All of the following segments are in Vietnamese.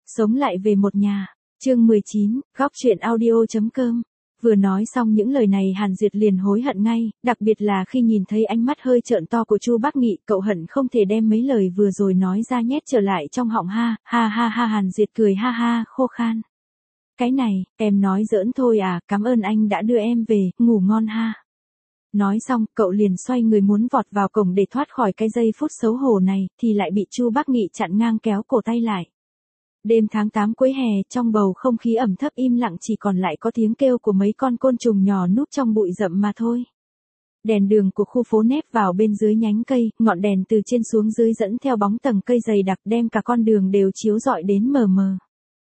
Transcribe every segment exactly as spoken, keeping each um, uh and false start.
Sống lại về một nhà. Chương mười chín, góc truyện audio.com. Vừa nói xong những lời này Hàn Duyệt liền hối hận ngay, đặc biệt là khi nhìn thấy ánh mắt hơi trợn to của Chu Bác Nghị, cậu hận không thể đem mấy lời vừa rồi nói ra nhét trở lại trong họng. Ha, ha ha ha. Hàn Duyệt cười ha ha, khô khan. Cái này, em nói giỡn thôi à, cảm ơn anh đã đưa em về, ngủ ngon ha. Nói xong, cậu liền xoay người muốn vọt vào cổng để thoát khỏi cái giây phút xấu hổ này, thì lại bị Chu Bác Nghị chặn ngang kéo cổ tay lại. Đêm tháng tám cuối hè, trong bầu không khí ẩm thấp im lặng chỉ còn lại có tiếng kêu của mấy con côn trùng nhỏ núp trong bụi rậm mà thôi. Đèn đường của khu phố nép vào bên dưới nhánh cây, ngọn đèn từ trên xuống dưới dẫn theo bóng tầng cây dày đặc đem cả con đường đều chiếu rọi đến mờ mờ.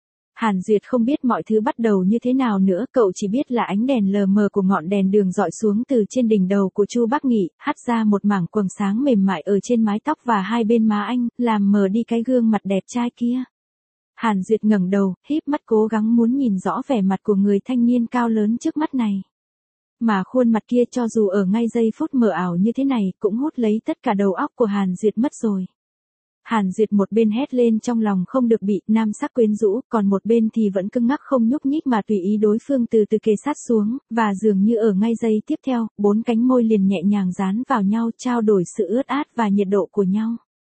Hàn Duyệt không biết mọi thứ bắt đầu như thế nào nữa, cậu chỉ biết là ánh đèn lờ mờ của ngọn đèn đường dọi xuống từ trên đỉnh đầu của Chu Bác Nghị, hắt ra một mảng quầng sáng mềm mại ở trên mái tóc và hai bên má anh, làm mờ đi cái gương mặt đẹp trai kia. Hàn Duyệt ngẩng đầu, híp mắt cố gắng muốn nhìn rõ vẻ mặt của người thanh niên cao lớn trước mắt này. Mà khuôn mặt kia cho dù ở ngay giây phút mờ ảo như thế này cũng hút lấy tất cả đầu óc của Hàn Duyệt mất rồi. Hàn Duyệt một bên hét lên trong lòng không được bị nam sắc quyến rũ, còn một bên thì vẫn cứng ngắc không nhúc nhích mà tùy ý đối phương từ từ kề sát xuống, và dường như ở ngay giây tiếp theo, bốn cánh môi liền nhẹ nhàng dán vào nhau trao đổi sự ướt át và nhiệt độ của nhau.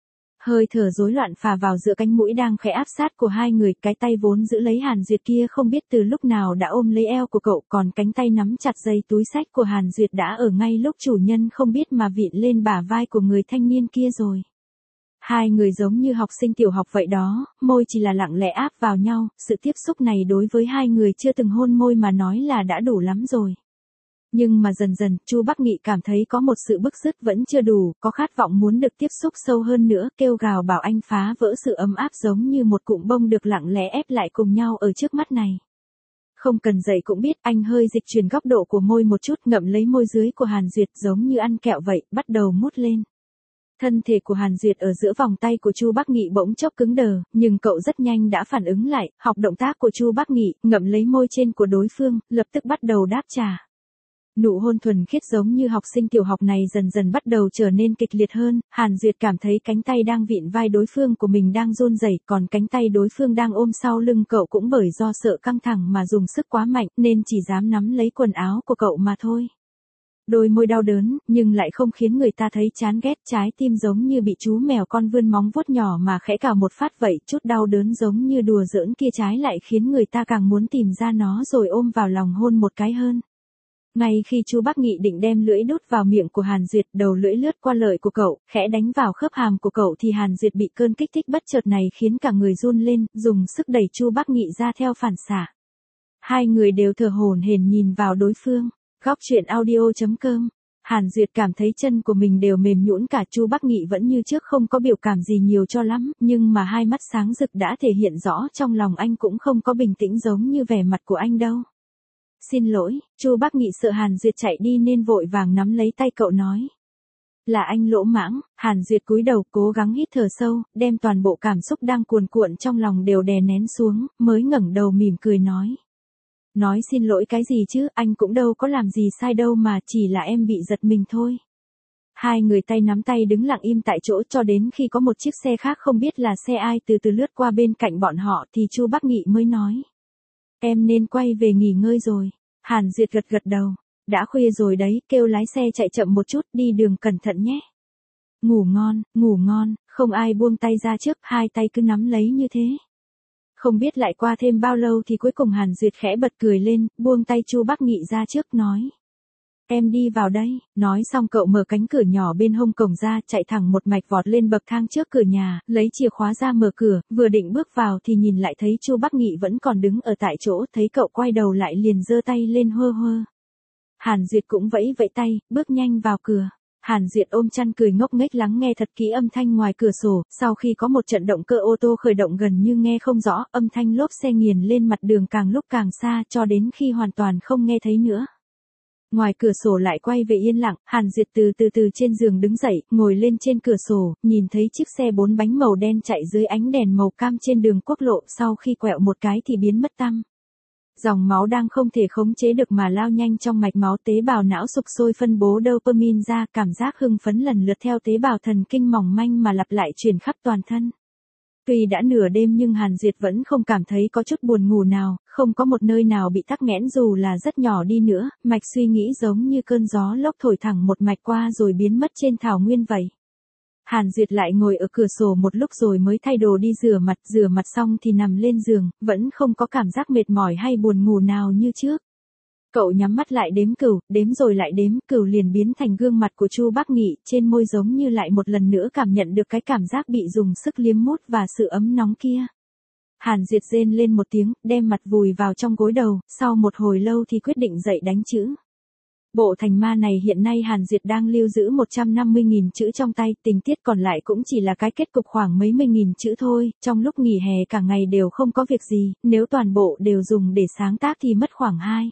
Hơi thở rối loạn phà vào giữa cánh mũi đang khẽ áp sát của hai người, cái tay vốn giữ lấy Hàn Duyệt kia không biết từ lúc nào đã ôm lấy eo của cậu, còn cánh tay nắm chặt dây túi xách của Hàn Duyệt đã ở ngay lúc chủ nhân không biết mà vịn lên bả vai của người thanh niên kia rồi. Hai người giống như học sinh tiểu học vậy đó, môi chỉ là lặng lẽ áp vào nhau, sự tiếp xúc này đối với hai người chưa từng hôn môi mà nói là đã đủ lắm rồi. Nhưng mà dần dần, Chu Bác Nghị cảm thấy có một sự bức rứt vẫn chưa đủ, có khát vọng muốn được tiếp xúc sâu hơn nữa, kêu gào bảo anh phá vỡ sự ấm áp giống như một cụm bông được lặng lẽ ép lại cùng nhau ở trước mắt này. Không cần dạy cũng biết, anh hơi dịch chuyển góc độ của môi một chút, ngậm lấy môi dưới của Hàn Duyệt giống như ăn kẹo vậy, bắt đầu mút lên. Thân thể của Hàn Duyệt ở giữa vòng tay của Chu Bác Nghị bỗng chốc cứng đờ, nhưng cậu rất nhanh đã phản ứng lại, học động tác của Chu Bác Nghị, ngậm lấy môi trên của đối phương, lập tức bắt đầu đáp trả. Nụ hôn thuần khiết giống như học sinh tiểu học này dần dần bắt đầu trở nên kịch liệt hơn, Hàn Duyệt cảm thấy cánh tay đang vịn vai đối phương của mình đang run rẩy, còn cánh tay đối phương đang ôm sau lưng cậu cũng bởi do sợ căng thẳng mà dùng sức quá mạnh nên chỉ dám nắm lấy quần áo của cậu mà thôi. Đôi môi đau đớn, nhưng lại không khiến người ta thấy chán ghét, trái tim giống như bị chú mèo con vươn móng vuốt nhỏ mà khẽ cào một phát vậy, chút đau đớn giống như đùa giỡn kia trái lại khiến người ta càng muốn tìm ra nó rồi ôm vào lòng hôn một cái hơn. Ngay khi Chu Bác Nghị định đem lưỡi đút vào miệng của Hàn Duyệt, đầu lưỡi lướt qua lợi của cậu, khẽ đánh vào khớp hàm của cậu thì Hàn Duyệt bị cơn kích thích bất chợt này khiến cả người run lên, dùng sức đẩy Chu Bác Nghị ra theo phản xạ. Hai người đều thở hổn hển nhìn vào đối phương. Góc truyện audio.com. Hàn Duyệt cảm thấy chân của mình đều mềm nhũn cả. Chu Bác Nghị vẫn như trước không có biểu cảm gì nhiều cho lắm, nhưng mà hai mắt sáng rực đã thể hiện rõ trong lòng anh cũng không có bình tĩnh giống như vẻ mặt của anh đâu. Xin lỗi, Chu Bác Nghị sợ Hàn Duyệt chạy đi nên vội vàng nắm lấy tay cậu nói. Là anh lỗ mãng. Hàn Duyệt cúi đầu cố gắng hít thở sâu, đem toàn bộ cảm xúc đang cuồn cuộn trong lòng đều đè nén xuống, mới ngẩng đầu mỉm cười nói. Nói xin lỗi cái gì chứ, anh cũng đâu có làm gì sai đâu mà, chỉ là em bị giật mình thôi. Hai người tay nắm tay đứng lặng im tại chỗ cho đến khi có một chiếc xe khác không biết là xe ai từ từ lướt qua bên cạnh bọn họ thì Chu Bác Nghị mới nói. Em nên quay về nghỉ ngơi rồi. Hàn Duyệt gật gật đầu. Đã khuya rồi đấy, kêu lái xe chạy chậm một chút, đi đường cẩn thận nhé. Ngủ ngon, ngủ ngon, không ai buông tay ra trước, hai tay cứ nắm lấy như thế. Không biết lại qua thêm bao lâu thì cuối cùng Hàn Duyệt khẽ bật cười lên, buông tay Chu Bác Nghị ra trước nói. Em đi vào đây. Nói xong cậu mở cánh cửa nhỏ bên hông cổng ra, chạy thẳng một mạch vọt lên bậc thang trước cửa nhà, lấy chìa khóa ra mở cửa, vừa định bước vào thì nhìn lại thấy Chu Bác Nghị vẫn còn đứng ở tại chỗ, thấy cậu quay đầu lại liền giơ tay lên hơ hơ. Hàn Duyệt cũng vẫy vẫy tay, bước nhanh vào cửa. Hàn Duyệt ôm chăn cười ngốc nghếch lắng nghe thật kỹ âm thanh ngoài cửa sổ, sau khi có một trận động cơ ô tô khởi động gần như nghe không rõ, âm thanh lốp xe nghiền lên mặt đường càng lúc càng xa cho đến khi hoàn toàn không nghe thấy nữa. Ngoài cửa sổ lại quay về yên lặng, Hàn Duyệt từ từ từ trên giường đứng dậy, ngồi lên trên cửa sổ, nhìn thấy chiếc xe bốn bánh màu đen chạy dưới ánh đèn màu cam trên đường quốc lộ, sau khi quẹo một cái thì biến mất tăm. Dòng máu đang không thể khống chế được mà lao nhanh trong mạch máu, tế bào não sục sôi phân bố dopamine ra, cảm giác hưng phấn lần lượt theo tế bào thần kinh mỏng manh mà lặp lại truyền khắp toàn thân. Tuy đã nửa đêm nhưng Hàn Duyệt vẫn không cảm thấy có chút buồn ngủ nào, không có một nơi nào bị tắc nghẽn dù là rất nhỏ đi nữa, mạch suy nghĩ giống như cơn gió lốc thổi thẳng một mạch qua rồi biến mất trên thảo nguyên vậy. Hàn Duyệt lại ngồi ở cửa sổ một lúc rồi mới thay đồ đi rửa mặt, rửa mặt xong thì nằm lên giường, vẫn không có cảm giác mệt mỏi hay buồn ngủ nào như trước. Cậu nhắm mắt lại đếm cửu, đếm rồi lại đếm, cửu liền biến thành gương mặt của Chu Bắc Nghị, trên môi giống như lại một lần nữa cảm nhận được cái cảm giác bị dùng sức liếm mút và sự ấm nóng kia. Hàn Duyệt rên lên một tiếng, đem mặt vùi vào trong gối đầu, sau một hồi lâu thì quyết định dậy đánh chữ. Bộ thành ma này hiện nay Hàn Duyệt đang lưu giữ một trăm năm mươi nghìn chữ trong tay, tình tiết còn lại cũng chỉ là cái kết cục khoảng mấy mươi nghìn chữ thôi, trong lúc nghỉ hè cả ngày đều không có việc gì, nếu toàn bộ đều dùng để sáng tác thì mất khoảng hai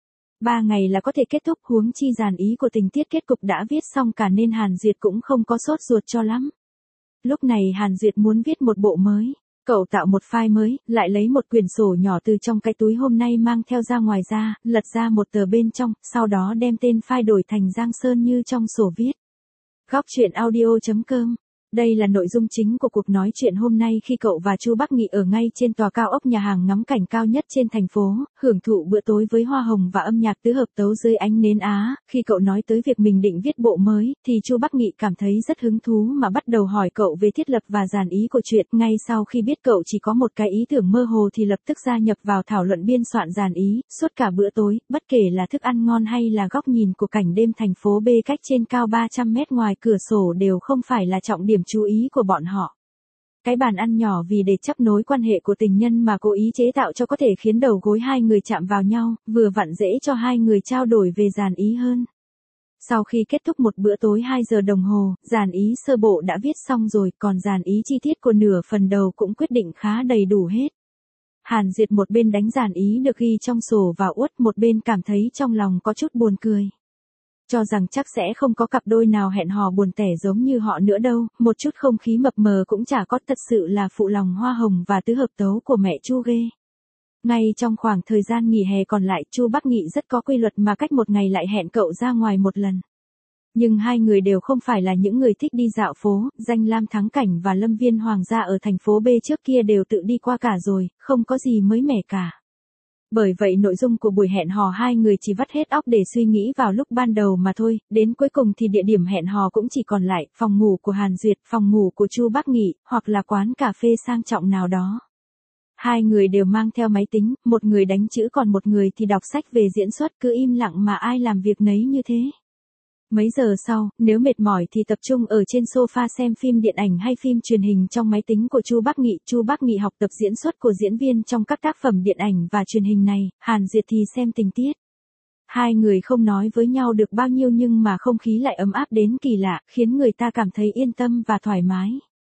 ba ngày là có thể kết thúc, huống chi dàn ý của tình tiết kết cục đã viết xong cả nên Hàn Duyệt cũng không có sốt ruột cho lắm. Lúc này Hàn Duyệt muốn viết một bộ mới. Cậu tạo một file mới, lại lấy một quyển sổ nhỏ từ trong cái túi hôm nay mang theo ra ngoài ra, lật ra một tờ bên trong, sau đó đem tên file đổi thành Giang Sơn như trong sổ viết. Góc truyện audio chấm com. Đây là nội dung chính của cuộc nói chuyện hôm nay khi cậu và Chu Bắc Nghị ở ngay trên tòa cao ốc nhà hàng ngắm cảnh cao nhất trên thành phố, hưởng thụ bữa tối với hoa hồng và âm nhạc tứ hợp tấu dưới ánh nến Á. Khi cậu nói tới việc mình định viết bộ mới, thì Chu Bắc Nghị cảm thấy rất hứng thú mà bắt đầu hỏi cậu về thiết lập và dàn ý của chuyện. Ngay sau khi biết cậu chỉ có một cái ý tưởng mơ hồ thì lập tức gia nhập vào thảo luận biên soạn dàn ý. Suốt cả bữa tối, bất kể là thức ăn ngon hay là góc nhìn của cảnh đêm thành phố B cách trên cao ba trăm mét ngoài cửa sổ đều không phải là trọng điểm chú ý của bọn họ. Cái bàn ăn nhỏ vì để chấp nối quan hệ của tình nhân mà cố ý chế tạo cho có thể khiến đầu gối hai người chạm vào nhau, vừa vặn dễ cho hai người trao đổi về dàn ý hơn. Sau khi kết thúc một bữa tối hai giờ đồng hồ, dàn ý sơ bộ đã viết xong rồi, còn dàn ý chi tiết của nửa phần đầu cũng quyết định khá đầy đủ hết. Hàn Duyệt một bên đánh dàn ý được ghi trong sổ và uất, một bên cảm thấy trong lòng có chút buồn cười. Cho rằng chắc sẽ không có cặp đôi nào hẹn hò buồn tẻ giống như họ nữa đâu, một chút không khí mập mờ cũng chả có, thật sự là phụ lòng hoa hồng và tứ hợp tấu của mẹ Chu ghê. Ngay trong khoảng thời gian nghỉ hè còn lại, Chu Bắc Nghị rất có quy luật mà cách một ngày lại hẹn cậu ra ngoài một lần. Nhưng hai người đều không phải là những người thích đi dạo phố, danh lam thắng cảnh và lâm viên hoàng gia ở thành phố B trước kia đều tự đi qua cả rồi, không có gì mới mẻ cả. Bởi vậy nội dung của buổi hẹn hò hai người chỉ vắt hết óc để suy nghĩ vào lúc ban đầu mà thôi, đến cuối cùng thì địa điểm hẹn hò cũng chỉ còn lại phòng ngủ của Hàn Duyệt, phòng ngủ của Chu Bắc Nghị, hoặc là quán cà phê sang trọng nào đó. Hai người đều mang theo máy tính, một người đánh chữ còn một người thì đọc sách về diễn xuất, cứ im lặng mà ai làm việc nấy như thế. Mấy giờ sau, nếu mệt mỏi thì tập trung ở trên sofa xem phim điện ảnh hay phim truyền hình trong máy tính của Chu Bắc Nghị. Chu Bắc Nghị học tập diễn xuất của diễn viên trong các tác phẩm điện ảnh và truyền hình này, Hàn Duyệt thì xem tình tiết. Hai người không nói với nhau được bao nhiêu nhưng mà không khí lại ấm áp đến kỳ lạ, khiến người ta cảm thấy yên tâm và thoải mái.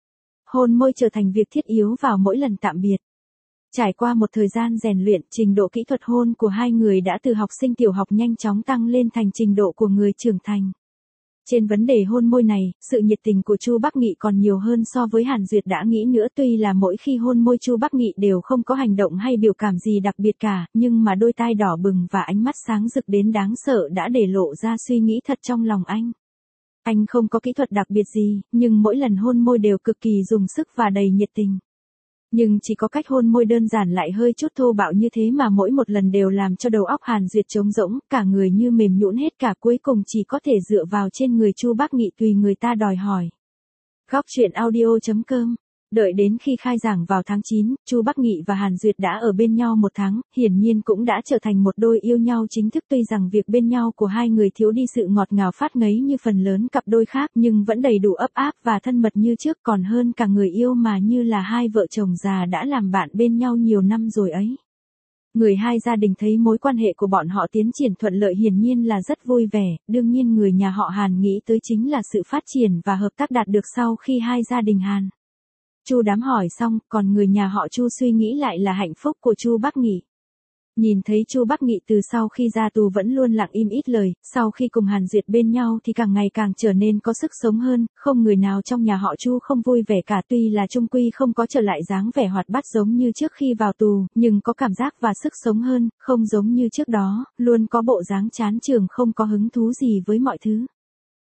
Hôn môi trở thành việc thiết yếu vào mỗi lần tạm biệt. Trải qua một thời gian rèn luyện, trình độ kỹ thuật hôn của hai người đã từ học sinh tiểu học nhanh chóng tăng lên thành trình độ của người trưởng thành. Trên vấn đề hôn môi này, sự nhiệt tình của Chu Bắc Nghị còn nhiều hơn so với Hàn Duyệt đã nghĩ nữa, tuy là mỗi khi hôn môi Chu Bắc Nghị đều không có hành động hay biểu cảm gì đặc biệt cả, nhưng mà đôi tai đỏ bừng và ánh mắt sáng rực đến đáng sợ đã để lộ ra suy nghĩ thật trong lòng anh. Anh không có kỹ thuật đặc biệt gì, nhưng mỗi lần hôn môi đều cực kỳ dùng sức và đầy nhiệt tình. Nhưng chỉ có cách hôn môi đơn giản lại hơi chút thô bạo như thế mà mỗi một lần đều làm cho đầu óc Hàn Duyệt trống rỗng, cả người như mềm nhũn hết cả, cuối cùng chỉ có thể dựa vào trên người Chu Bắc Nghị tùy người ta đòi hỏi. Góc truyện audio chấm com. Đợi đến khi khai giảng vào tháng chín, Chu Bắc Nghị và Hàn Duyệt đã ở bên nhau một tháng, hiển nhiên cũng đã trở thành một đôi yêu nhau chính thức, tuy rằng việc bên nhau của hai người thiếu đi sự ngọt ngào phát ngấy như phần lớn cặp đôi khác nhưng vẫn đầy đủ ấp áp và thân mật như trước, còn hơn cả người yêu mà như là hai vợ chồng già đã làm bạn bên nhau nhiều năm rồi ấy. Người hai gia đình thấy mối quan hệ của bọn họ tiến triển thuận lợi hiển nhiên là rất vui vẻ, đương nhiên người nhà họ Hàn nghĩ tới chính là sự phát triển và hợp tác đạt được sau khi hai gia đình Hàn Chu đám hỏi xong, còn người nhà họ Chu suy nghĩ lại là hạnh phúc của Chu Bắc Nghị. Nhìn thấy Chu Bắc Nghị từ sau khi ra tù vẫn luôn lặng im ít lời, sau khi cùng Hàn Duyệt bên nhau thì càng ngày càng trở nên có sức sống hơn, không người nào trong nhà họ Chu không vui vẻ cả, tuy là chung quy không có trở lại dáng vẻ hoạt bát giống như trước khi vào tù, nhưng có cảm giác và sức sống hơn, không giống như trước đó, luôn có bộ dáng chán chường không có hứng thú gì với mọi thứ.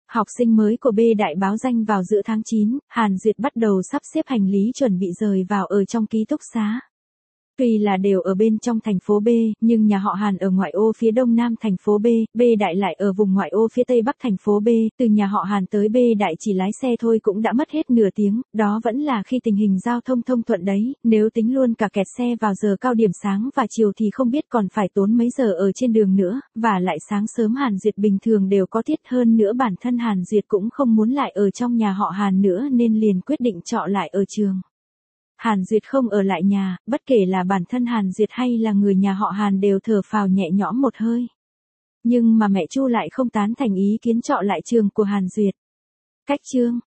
Học sinh mới của B đại báo danh vào giữa tháng chín, Hàn Duyệt bắt đầu sắp xếp hành lý chuẩn bị rời vào ở trong ký túc xá. Tuy là đều ở bên trong thành phố B, nhưng nhà họ Hàn ở ngoại ô phía đông nam thành phố B, B đại lại ở vùng ngoại ô phía tây bắc thành phố B, từ nhà họ Hàn tới B đại chỉ lái xe thôi cũng đã mất hết nửa tiếng, đó vẫn là khi tình hình giao thông thông thuận đấy, nếu tính luôn cả kẹt xe vào giờ cao điểm sáng và chiều thì không biết còn phải tốn mấy giờ ở trên đường nữa, và lại sáng sớm Hàn Duyệt bình thường đều có tiết, hơn nữa bản thân Hàn Duyệt cũng không muốn lại ở trong nhà họ Hàn nữa nên liền quyết định trọ lại ở trường. Hàn Duyệt không ở lại nhà, bất kể là bản thân Hàn Duyệt hay là người nhà họ Hàn đều thở phào nhẹ nhõm một hơi. Nhưng mà mẹ Chu lại không tán thành ý kiến trọ lại trường của Hàn Duyệt. Cách chương